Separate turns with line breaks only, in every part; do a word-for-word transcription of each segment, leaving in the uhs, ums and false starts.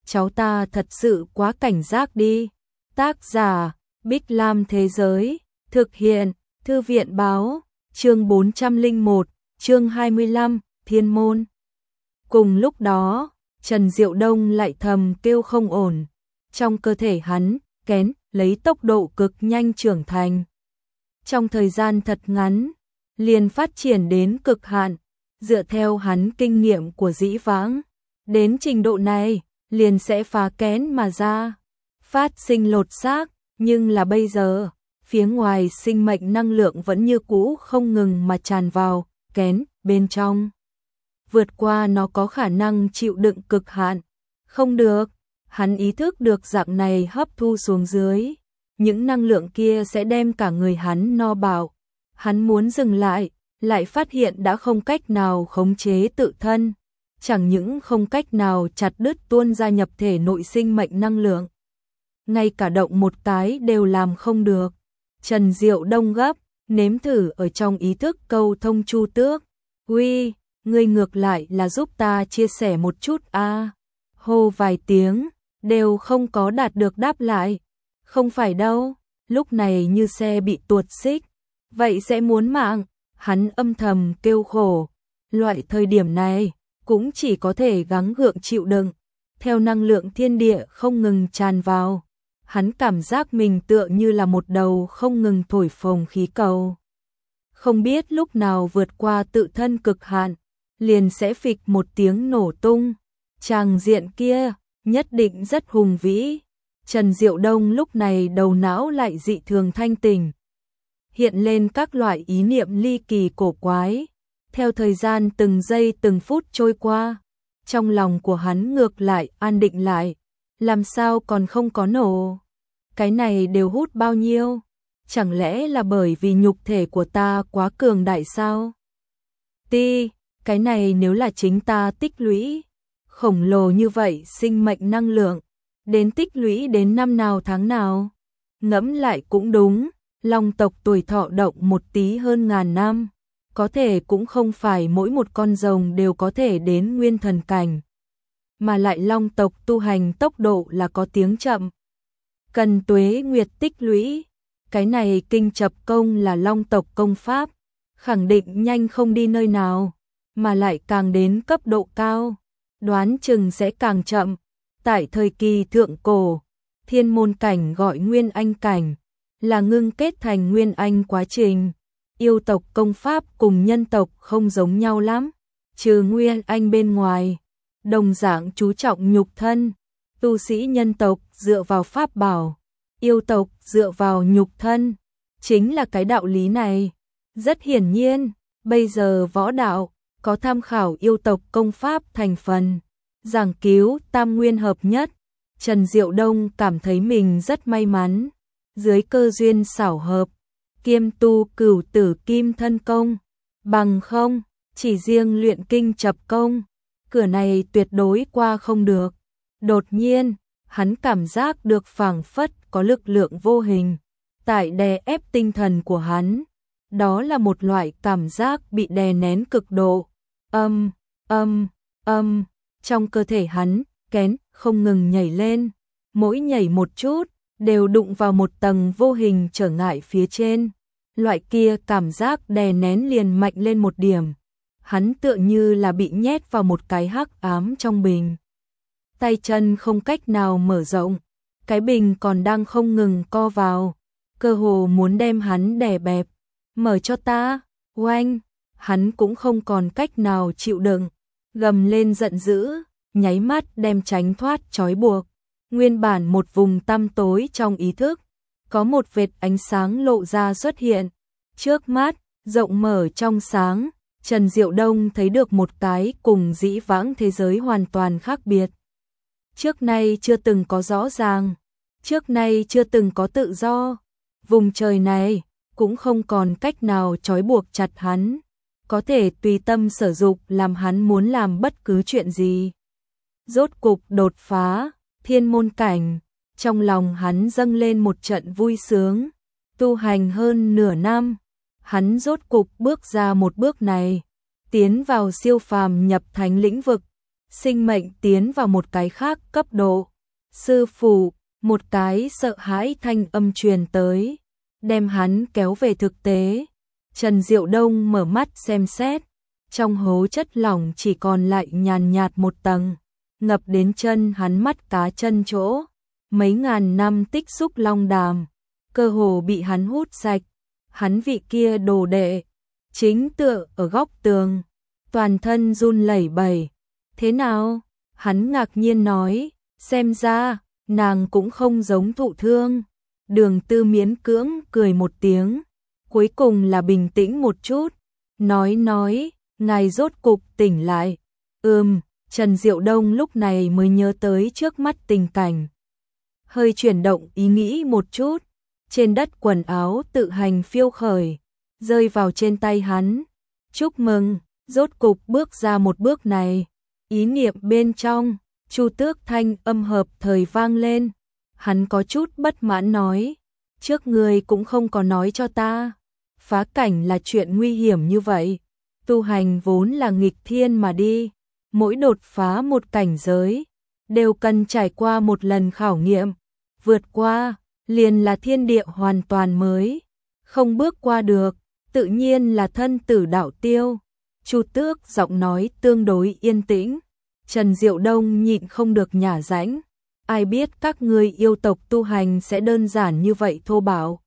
cháu ta thật sự quá cảnh giác đi. Tác giả, Bích Lam Thế Giới, thực hiện, Thư viện Báo, chương bốn trăm lẻ một, chương hai mươi lăm, Thiên Môn. Cùng lúc đó, Trần Diệu Đông lại thầm kêu không ổn. Trong cơ thể hắn, kén, lấy tốc độ cực nhanh trưởng thành. Trong thời gian thật ngắn, liền phát triển đến cực hạn, dựa theo hắn kinh nghiệm của dĩ vãng. Đến trình độ này, liền sẽ phá kén mà ra, phát sinh lột xác, nhưng là bây giờ, phía ngoài sinh mệnh năng lượng vẫn như cũ không ngừng mà tràn vào, kén, bên trong. Vượt qua nó có khả năng chịu đựng cực hạn. Không được, hắn ý thức được dạng này hấp thu xuống dưới. Những năng lượng kia sẽ đem cả người hắn no bạo. Hắn muốn dừng lại, lại phát hiện đã không cách nào khống chế tự thân. Chẳng những không cách nào chặt đứt tuôn ra nhập thể nội sinh mệnh năng lượng. Ngay cả động một cái đều làm không được. Trần Diệu Đông gấp, nếm thử ở trong ý thức câu thông Chu Tước. Uy, ngươi ngược lại là giúp ta chia sẻ một chút a. À. Hô vài tiếng, đều không có đạt được đáp lại. Không phải đâu, lúc này như xe bị tuột xích. Vậy sẽ muốn mạng, hắn âm thầm kêu khổ. Loại thời điểm này, cũng chỉ có thể gắng gượng chịu đựng. Theo năng lượng thiên địa không ngừng tràn vào, hắn cảm giác mình tựa như là một đầu không ngừng thổi phồng khí cầu. Không biết lúc nào vượt qua tự thân cực hạn, liền sẽ phịch một tiếng nổ tung. Tràng diện kia, nhất định rất hùng vĩ. Trần Diệu Đông lúc này đầu não lại dị thường thanh tỉnh. Hiện lên các loại ý niệm ly kỳ cổ quái. Theo thời gian từng giây từng phút trôi qua, trong lòng của hắn ngược lại an định lại. Làm sao còn không có nổ? Cái này đều hút bao nhiêu? Chẳng lẽ là bởi vì nhục thể của ta quá cường đại sao? Ti, cái này nếu là chính ta tích lũy, khổng lồ như vậy sinh mệnh năng lượng, đến tích lũy đến năm nào tháng nào? Ngẫm lại cũng đúng, Long tộc tuổi thọ động một tí hơn ngàn năm. Có thể cũng không phải mỗi một con rồng đều có thể đến nguyên thần cảnh. Mà lại Long tộc tu hành tốc độ là có tiếng chậm. Cần tuế nguyệt tích lũy. Cái này kinh chập công là Long tộc công pháp. Khẳng định nhanh không đi nơi nào. Mà lại càng đến cấp độ cao. Đoán chừng sẽ càng chậm. Tại thời kỳ thượng cổ, thiên môn cảnh gọi nguyên anh cảnh. Là ngưng kết thành nguyên anh quá trình. Yêu tộc công pháp cùng nhân tộc không giống nhau lắm, trừ nguyên anh bên ngoài, đồng dạng chú trọng nhục thân. Tu sĩ nhân tộc dựa vào pháp bảo, yêu tộc dựa vào nhục thân, chính là cái đạo lý này. Rất hiển nhiên, bây giờ võ đạo có tham khảo yêu tộc công pháp thành phần, giảng cứu tam nguyên hợp nhất. Trần Diệu Đông cảm thấy mình rất may mắn, dưới cơ duyên xảo hợp, kiêm tu cửu tử kim thân công, bằng không, chỉ riêng luyện kinh chập công, cửa này tuyệt đối qua không được. Đột nhiên, hắn cảm giác được phảng phất có lực lượng vô hình, tại đè ép tinh thần của hắn. Đó là một loại cảm giác bị đè nén cực độ. Âm, âm, âm, trong cơ thể hắn, kén, không ngừng nhảy lên, mỗi nhảy một chút, đều đụng vào một tầng vô hình trở ngại phía trên. Loại kia cảm giác đè nén liền mạnh lên một điểm. Hắn tựa như là bị nhét vào một cái hắc ám trong bình. Tay chân không cách nào mở rộng. Cái bình còn đang không ngừng co vào. Cơ hồ muốn đem hắn đè bẹp. Mở cho ta, oanh. Hắn cũng không còn cách nào chịu đựng. Gầm lên giận dữ, nháy mắt đem tránh thoát trói buộc. Nguyên bản một vùng tăm tối trong ý thức, có một vệt ánh sáng lộ ra xuất hiện. Trước mắt, rộng mở trong sáng, Trần Diệu Đông thấy được một cái cùng dĩ vãng thế giới hoàn toàn khác biệt. Trước nay chưa từng có rõ ràng, trước nay chưa từng có tự do. Vùng trời này cũng không còn cách nào trói buộc chặt hắn, có thể tùy tâm sở dục làm hắn muốn làm bất cứ chuyện gì. Rốt cục đột phá thiên môn cảnh, trong lòng hắn dâng lên một trận vui sướng. Tu hành hơn nửa năm, hắn rốt cục bước ra một bước này, tiến vào siêu phàm nhập thánh lĩnh vực. sinh mệnh tiến vào một cái khác cấp độ. Sư phụ, một cái sợ hãi thanh âm truyền tới, đem hắn kéo về thực tế. Trần Diệu Đông mở mắt xem xét, trong hố chất lỏng chỉ còn lại nhàn nhạt một tầng, ngập đến chân hắn mắt cá chân chỗ. Mấy ngàn năm tích xúc long đàm, cơ hồ bị hắn hút sạch. Hắn vị kia đồ đệ, chính tựa ở góc tường, toàn thân run lẩy bẩy. Thế nào? Hắn ngạc nhiên nói, xem ra, nàng cũng không giống thụ thương. Đường Tư miễn cưỡng cười một tiếng, cuối cùng là bình tĩnh một chút, nói nói, ngài rốt cục tỉnh lại. Ừm, Trần Diệu Đông lúc này mới nhớ tới trước mắt tình cảnh. Hơi chuyển động ý nghĩ một chút, trên đất quần áo tự hành phiêu khởi, rơi vào trên tay hắn. Chúc mừng, rốt cục bước ra một bước này. Ý niệm bên trong, Chu Tước thanh âm hợp thời vang lên. Hắn có chút bất mãn nói, trước ngươi cũng không có nói cho ta, phá cảnh là chuyện nguy hiểm như vậy. Tu hành vốn là nghịch thiên mà đi, mỗi đột phá một cảnh giới, đều cần trải qua một lần khảo nghiệm, vượt qua, liền là thiên địa hoàn toàn mới, không bước qua được, tự nhiên là thân tử đạo tiêu. Chu Tước giọng nói tương đối yên tĩnh, Trần Diệu Đông nhịn không được nhả rãnh, ai biết các ngươi yêu tộc tu hành sẽ đơn giản như vậy thô bạo.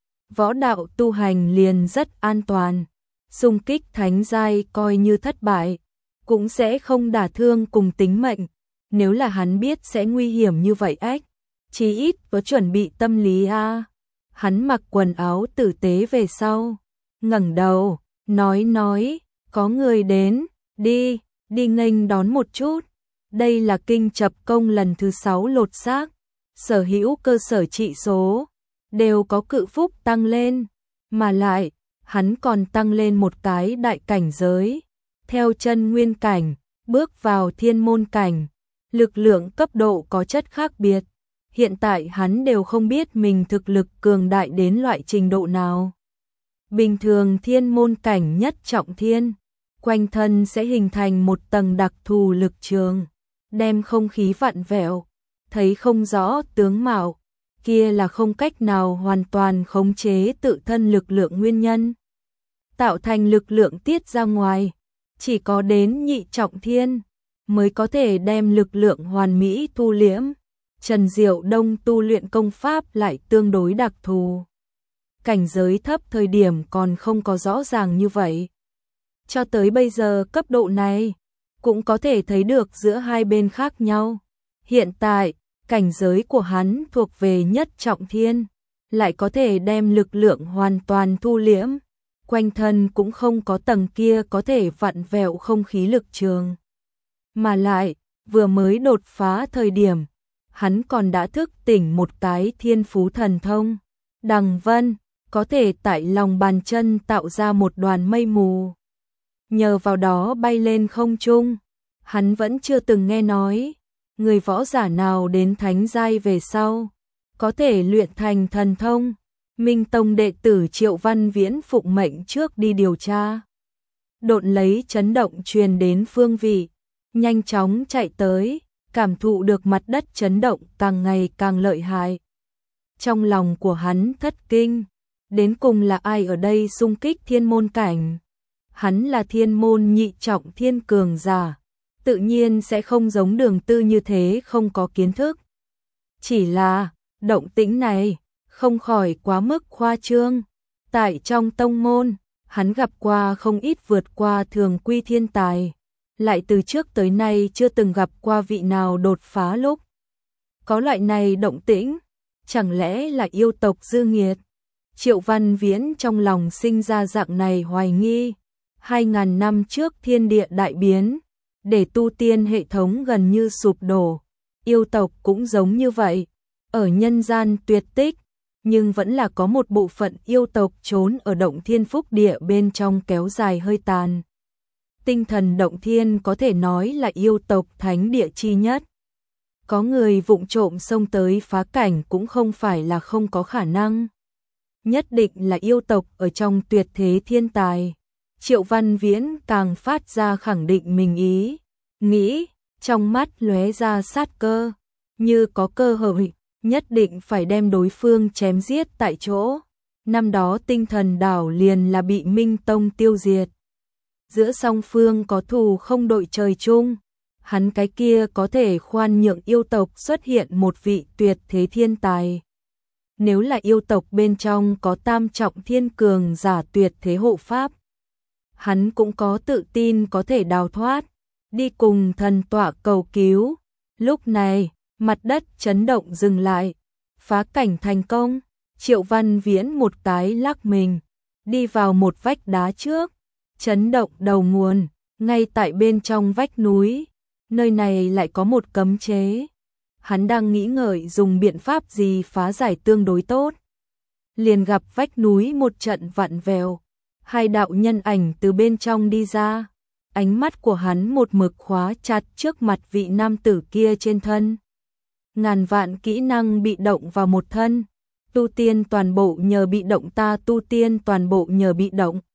Võ đạo tu hành liền rất an toàn, xung kích thánh giai coi như thất bại, cũng sẽ không đả thương cùng tính mệnh. Nếu là hắn biết sẽ nguy hiểm như vậy ách, chí ít có chuẩn bị tâm lý a. Hắn mặc quần áo tử tế về sau, ngẩng đầu, nói nói, có người đến, đi, đi nghênh đón một chút. Đây là kinh chập công lần thứ sáu lột xác, sở hữu cơ sở trị số đều có cự phúc tăng lên, mà lại, hắn còn tăng lên một cái đại cảnh giới. Theo chân nguyên cảnh, bước vào thiên môn cảnh, lực lượng cấp độ có chất khác biệt. Hiện tại hắn đều không biết mình thực lực cường đại đến loại trình độ nào. Bình thường thiên môn cảnh nhất trọng thiên, quanh thân sẽ hình thành một tầng đặc thù lực trường, đem không khí vặn vẹo, thấy không rõ tướng mạo, kia là không cách nào hoàn toàn khống chế tự thân lực lượng nguyên nhân, tạo thành lực lượng tiết ra ngoài. Chỉ có đến nhị trọng thiên mới có thể đem lực lượng hoàn mỹ thu liễm. Trần Diệu Đông tu luyện công pháp lại tương đối đặc thù, cảnh giới thấp thời điểm còn không có rõ ràng như vậy. Cho tới bây giờ cấp độ này, cũng có thể thấy được giữa hai bên khác nhau. Hiện tại, cảnh giới của hắn thuộc về nhất trọng thiên, lại có thể đem lực lượng hoàn toàn thu liễm, quanh thân cũng không có tầng kia có thể vặn vẹo không khí lực trường. Mà lại, vừa mới đột phá thời điểm, hắn còn đã thức tỉnh một cái thiên phú thần thông. Đằng Vân, có thể tại lòng bàn chân tạo ra một đoàn mây mù. Nhờ vào đó bay lên không trung, hắn vẫn chưa từng nghe nói, người võ giả nào đến thánh giai về sau, có thể luyện thành thần thông. Minh Tông đệ tử Triệu Văn Viễn phụng mệnh trước đi điều tra. Độn lấy chấn động truyền đến phương vị, nhanh chóng chạy tới, cảm thụ được mặt đất chấn động càng ngày càng lợi hại. Trong lòng của hắn thất kinh, đến cùng là ai ở đây xung kích thiên môn cảnh? Hắn là thiên môn nhị trọng thiên cường giả, tự nhiên sẽ không giống Đường Tư như thế không có kiến thức. Chỉ là, động tĩnh này, không khỏi quá mức khoa trương. Tại trong tông môn, hắn gặp qua không ít vượt qua thường quy thiên tài, lại từ trước tới nay chưa từng gặp qua vị nào đột phá lúc có loại này động tĩnh, chẳng lẽ là yêu tộc dư nghiệt? Triệu Văn Viễn trong lòng sinh ra dạng này hoài nghi. Hai ngàn năm trước thiên địa đại biến, để tu tiên hệ thống gần như sụp đổ, yêu tộc cũng giống như vậy, ở nhân gian tuyệt tích, nhưng vẫn là có một bộ phận yêu tộc trốn ở động thiên phúc địa bên trong kéo dài hơi tàn. Tinh thần động thiên có thể nói là yêu tộc thánh địa chi nhất. Có người vụng trộm xông tới phá cảnh cũng không phải là không có khả năng. Nhất định là yêu tộc ở trong tuyệt thế thiên tài. Triệu Văn Viễn càng phát ra khẳng định mình ý, nghĩ, trong mắt lóe ra sát cơ, như có cơ hội, nhất định phải đem đối phương chém giết tại chỗ. Năm đó Tinh Thần Đảo liền là bị Minh Tông tiêu diệt. Giữa song phương có thù không đội trời chung, hắn cái kia có thể khoan nhượng yêu tộc xuất hiện một vị tuyệt thế thiên tài. Nếu là yêu tộc bên trong có tam trọng thiên cường giả tuyệt thế hộ pháp, hắn cũng có tự tin có thể đào thoát, đi cùng thần tọa cầu cứu. Lúc này, mặt đất chấn động dừng lại, phá cảnh thành công. Triệu Văn Viễn một cái lắc mình, đi vào một vách đá trước, chấn động đầu nguồn, ngay tại bên trong vách núi, nơi này lại có một cấm chế. Hắn đang nghĩ ngợi dùng biện pháp gì phá giải tương đối tốt. Liền gặp vách núi một trận vặn vẹo, hai đạo nhân ảnh từ bên trong đi ra. Ánh mắt của hắn một mực khóa chặt trước mặt vị nam tử kia trên thân. Ngàn vạn kỹ năng bị động vào một thân, tu tiên toàn bộ nhờ bị động, ta tu tiên toàn bộ nhờ bị động.